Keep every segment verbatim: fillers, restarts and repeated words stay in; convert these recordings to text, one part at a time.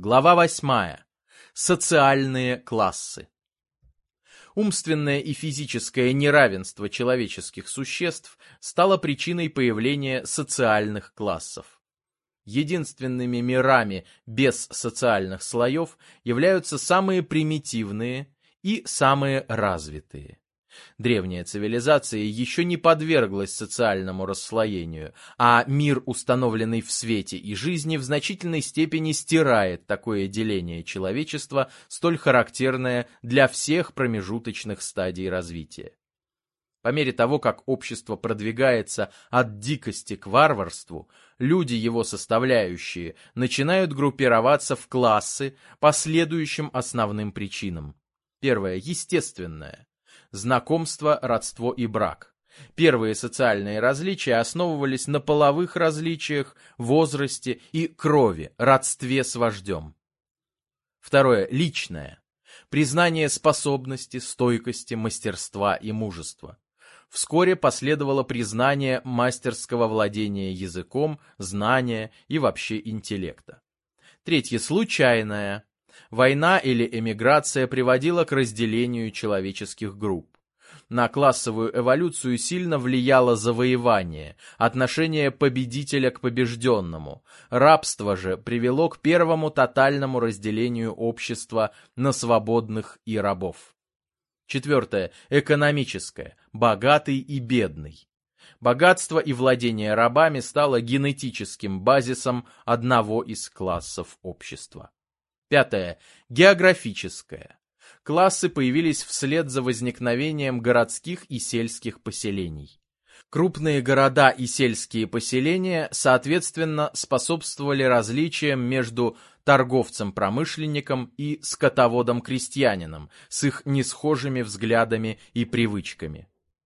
Глава восьмая. Социальные классы. Умственное и физическое неравенство человеческих существ стало причиной появления социальных классов. Единственными мирами без социальных слоев являются самые примитивные и самые развитые. Древняя цивилизация еще не подверглась социальному расслоению, а мир, установленный в свете и жизни, в значительной степени стирает такое деление человечества, столь характерное для всех промежуточных стадий развития. По мере того, как общество продвигается от дикости к варварству, люди, его составляющие, начинают группироваться в классы по следующим основным причинам. Первое – естественное. Знакомство, родство и брак. Первые социальные различия основывались на половых различиях, возрасте и крови, родстве с вождем. Второе – личное. Признание способности, стойкости, мастерства и мужества. Вскоре последовало признание мастерского владения языком, знания и вообще интеллекта. Третье – случайное. Война или эмиграция приводила к разделению человеческих групп. На классовую эволюцию сильно влияло завоевание, отношение победителя к побежденному. Рабство же привело к первому тотальному разделению общества на свободных и рабов. Четвертое. Экономическое. Богатый и бедный. Богатство и владение рабами стало генетическим базисом одного из классов общества. Пятое. Географическое. Классы появились вслед за возникновением городских и сельских поселений. Крупные города и сельские поселения, соответственно, способствовали различиям между торговцем-промышленником и скотоводом-крестьянином с их несхожими взглядами и привычками.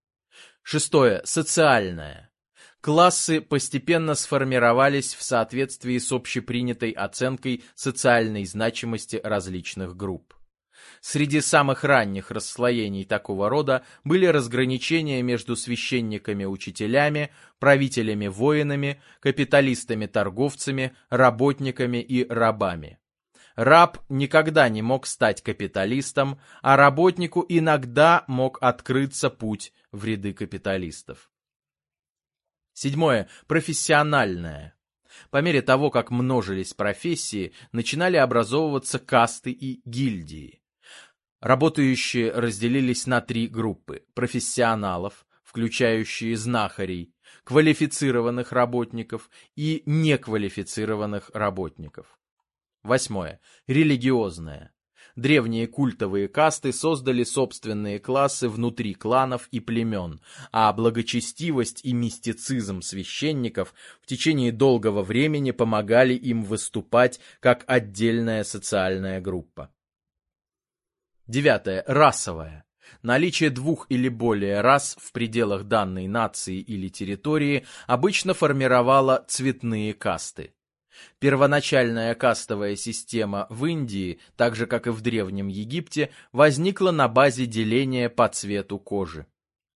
Шестое. Социальное. Классы постепенно сформировались в соответствии с общепринятой оценкой социальной значимости различных групп. Среди самых ранних расслоений такого рода были разграничения между священниками-учителями, правителями-воинами, капиталистами-торговцами, работниками и рабами. Раб никогда не мог стать капиталистом, а работнику иногда мог открыться путь в ряды капиталистов. Седьмое. Профессиональное. По мере того, как множились профессии, начинали образовываться касты и гильдии. Работающие разделились на три группы: профессионалов, включающие знахарей, квалифицированных работников и неквалифицированных работников. Восьмое. Религиозное. Древние культовые касты создали собственные классы внутри кланов и племен, а благочестивость и мистицизм священников в течение долгого времени помогали им выступать как отдельная социальная группа. Девятое. Расовое. Наличие двух или более рас в пределах данной нации или территории обычно формировало цветные касты. Первоначальная кастовая система в Индии, так же как и в Древнем Египте, возникла на базе деления по цвету кожи.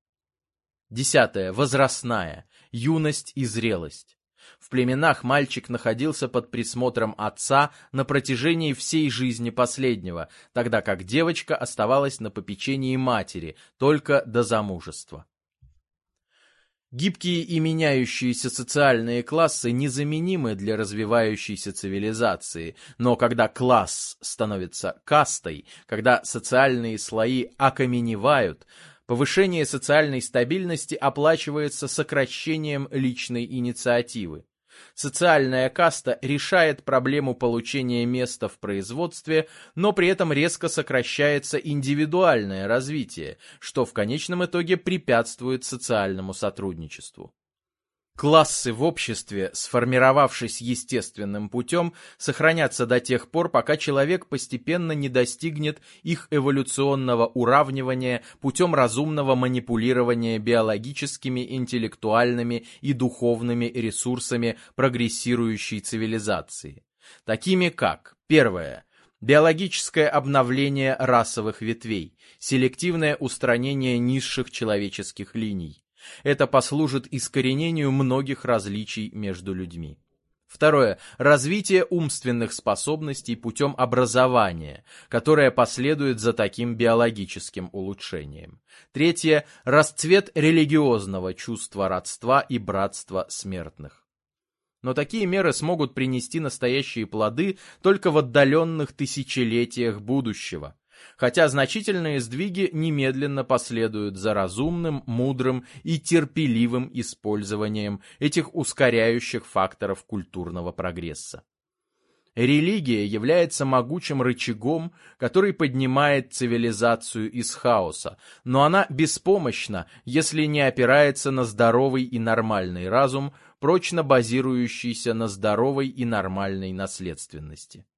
Десятое. Возрастная. Юность и зрелость. В племенах мальчик находился под присмотром отца на протяжении всей жизни последнего, тогда как девочка оставалась на попечении матери только до замужества. Гибкие и меняющиеся социальные классы незаменимы для развивающейся цивилизации, но когда класс становится кастой, когда социальные слои окаменевают, повышение социальной стабильности оплачивается сокращением личной инициативы. Социальная каста решает проблему получения места в производстве, но при этом резко сокращается индивидуальное развитие, что в конечном итоге препятствует социальному сотрудничеству. Классы в обществе, сформировавшись естественным путем, сохранятся до тех пор, пока человек постепенно не достигнет их эволюционного уравнивания путем разумного манипулирования биологическими, интеллектуальными и духовными ресурсами прогрессирующей цивилизации, такими как: первое. Биологическое обновление расовых ветвей, селективное устранение низших человеческих линий. Это послужит искоренению многих различий между людьми. Второе. Развитие умственных способностей путем образования, которое последует за таким биологическим улучшением. Третье. Расцвет религиозного чувства родства и братства смертных. Но такие меры смогут принести настоящие плоды только в отдаленных тысячелетиях будущего, хотя значительные сдвиги немедленно последуют за разумным, мудрым и терпеливым использованием этих ускоряющих факторов культурного прогресса. Религия является могучим рычагом, который поднимает цивилизацию из хаоса, но она беспомощна, если не опирается на здоровый и нормальный разум, прочно базирующийся на здоровой и нормальной наследственности.